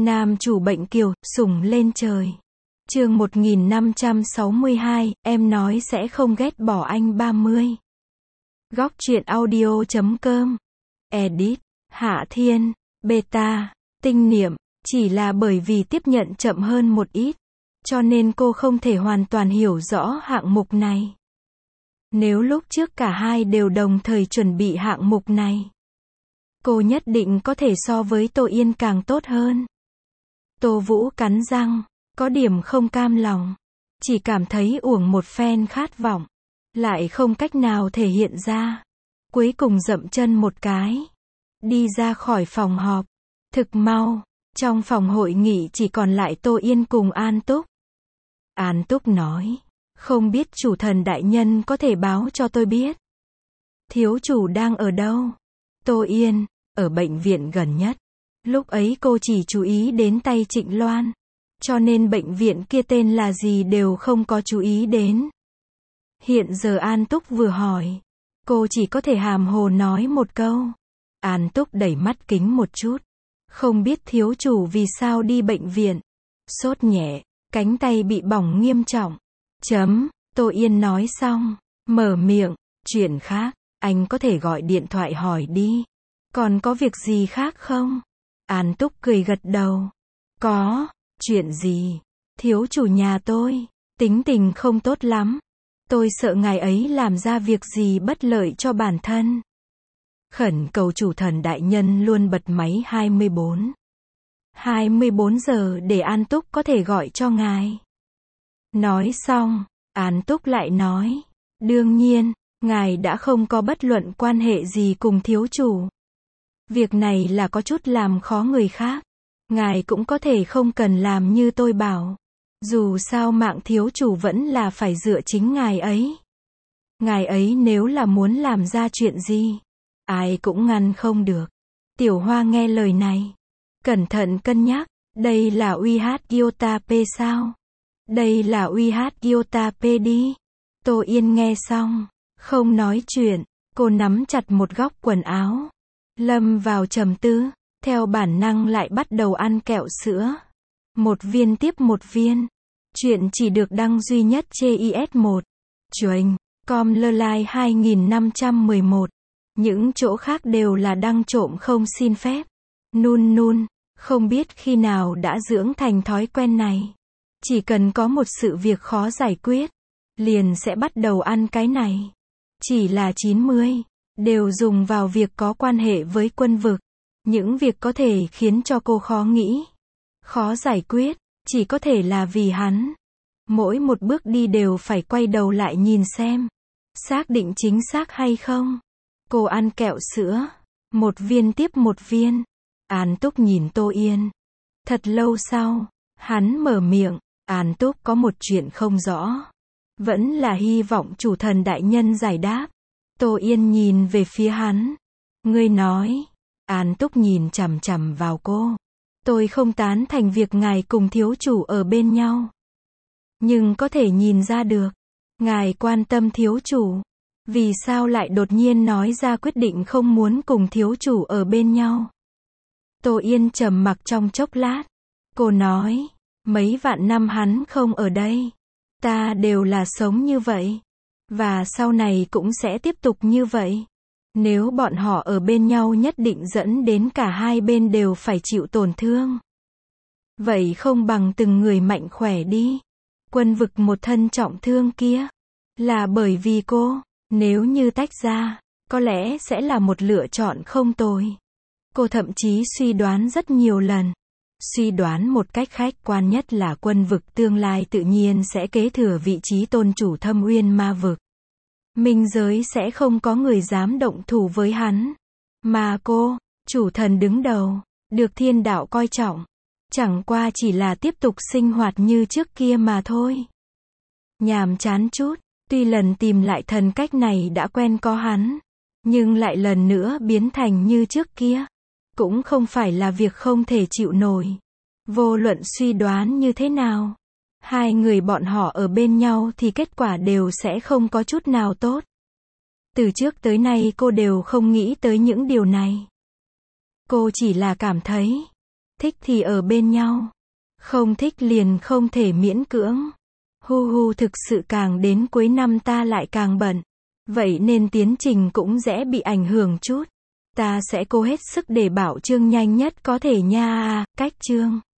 Nam chủ bệnh kiều, sủng lên trời. Chương 1562, em nói sẽ không ghét bỏ anh 30. Góc truyện audio.com. Edit, Hạ Thiên, Beta, Tinh Niệm, chỉ là bởi vì tiếp nhận chậm hơn một ít, cho nên cô không thể hoàn toàn hiểu rõ hạng mục này. Nếu lúc trước cả hai đều đồng thời chuẩn bị hạng mục này, cô nhất định có thể so với Tô Yên càng tốt hơn. Tô Vũ cắn răng, có điểm không cam lòng, chỉ cảm thấy uổng một phen khát vọng, lại không cách nào thể hiện ra. Cuối cùng dậm chân một cái, đi ra khỏi phòng họp. Thực mau, trong phòng hội nghị chỉ còn lại Tô Yên cùng An Túc. An Túc nói, không biết chủ thần đại nhân có thể báo cho tôi biết. Thiếu chủ đang ở đâu? Tô Yên, ở bệnh viện gần nhất. Lúc ấy cô chỉ chú ý đến tay Trịnh Loan, cho nên bệnh viện kia tên là gì đều không có chú ý đến. Hiện giờ An Túc vừa hỏi, cô chỉ có thể hàm hồ nói một câu. An Túc đẩy mắt kính một chút. Không biết thiếu chủ vì sao đi bệnh viện. Sốt nhẹ, cánh tay bị bỏng nghiêm trọng. Tô Yên nói xong, mở miệng, chuyện khác, anh có thể gọi điện thoại hỏi đi. Còn có việc gì khác không? An Túc cười gật đầu. Có, chuyện gì? Thiếu chủ nhà tôi, tính tình không tốt lắm. Tôi sợ ngài ấy làm ra việc gì bất lợi cho bản thân. Khẩn cầu chủ thần đại nhân luôn bật máy 24 giờ để An Túc có thể gọi cho ngài. Nói xong, An Túc lại nói, đương nhiên, ngài đã không có bất luận quan hệ gì cùng thiếu chủ. Việc này là có chút làm khó người khác. Ngài cũng có thể không cần làm như tôi bảo. Dù sao mạng thiếu chủ vẫn là phải dựa chính ngài ấy. Ngài ấy nếu là muốn làm ra chuyện gì, ai cũng ngăn không được. Tiểu Hoa nghe lời này, cẩn thận cân nhắc, đây là UH Gyotape sao? Đây là UH Gyotape đi. Tô Yên nghe xong, không nói chuyện, cô nắm chặt một góc quần áo, lâm vào trầm tư, theo bản năng lại bắt đầu ăn kẹo sữa. Một viên tiếp một viên. Chuyện chỉ được đăng duy nhất CIS1. Chuềnh, com lơ lai 2511. Những chỗ khác đều là đăng trộm không xin phép. Nun, không biết khi nào đã dưỡng thành thói quen này. Chỉ cần có một sự việc khó giải quyết, liền sẽ bắt đầu ăn cái này. Chỉ là 90, đều dùng vào việc có quan hệ với quân vực. Những việc có thể khiến cho cô khó nghĩ, khó giải quyết, chỉ có thể là vì hắn. Mỗi một bước đi đều phải quay đầu lại nhìn xem, xác định chính xác hay không. Cô ăn kẹo sữa, một viên tiếp một viên. An Túc nhìn Tô Yên. Thật lâu sau, hắn mở miệng, An Túc có một chuyện không rõ. Vẫn là hy vọng chủ thần đại nhân giải đáp. Tô Yên nhìn về phía hắn. Ngươi nói. An Túc nhìn chằm chằm vào cô. Tôi không tán thành việc ngài cùng thiếu chủ ở bên nhau. Nhưng có thể nhìn ra được, ngài quan tâm thiếu chủ. Vì sao lại đột nhiên nói ra quyết định không muốn cùng thiếu chủ ở bên nhau? Tô Yên trầm mặc trong chốc lát. Cô nói, mấy vạn năm hắn không ở đây. Ta đều là sống như vậy. Và sau này cũng sẽ tiếp tục như vậy. Nếu bọn họ ở bên nhau nhất định dẫn đến cả hai bên đều phải chịu tổn thương. Vậy không bằng từng người mạnh khỏe đi. Quân vực một thân trọng thương kia, là bởi vì cô, nếu như tách ra, có lẽ sẽ là một lựa chọn không tồi. Cô thậm chí suy đoán rất nhiều lần. Suy đoán một cách khách quan nhất là quân vực tương lai tự nhiên sẽ kế thừa vị trí tôn chủ Thâm Uyên ma vực. Minh giới sẽ không có người dám động thủ với hắn. Mà cô, chủ thần đứng đầu, được thiên đạo coi trọng. Chẳng qua chỉ là tiếp tục sinh hoạt như trước kia mà thôi. Nhàm chán chút, tuy lần tìm lại thần cách này đã quen có hắn, nhưng lại lần nữa biến thành như trước kia. Cũng không phải là việc không thể chịu nổi. Vô luận suy đoán như thế nào, hai người bọn họ ở bên nhau thì kết quả đều sẽ không có chút nào tốt. Từ trước tới nay cô đều không nghĩ tới những điều này. Cô chỉ là cảm thấy, Thích thì ở bên nhau. Không thích liền không thể miễn cưỡng. Hu hu, thực sự càng đến cuối năm ta lại càng bận. Vậy nên tiến trình cũng dễ bị ảnh hưởng chút. Ta sẽ cố hết sức để bảo trương nhanh nhất có thể nha. Cách trương.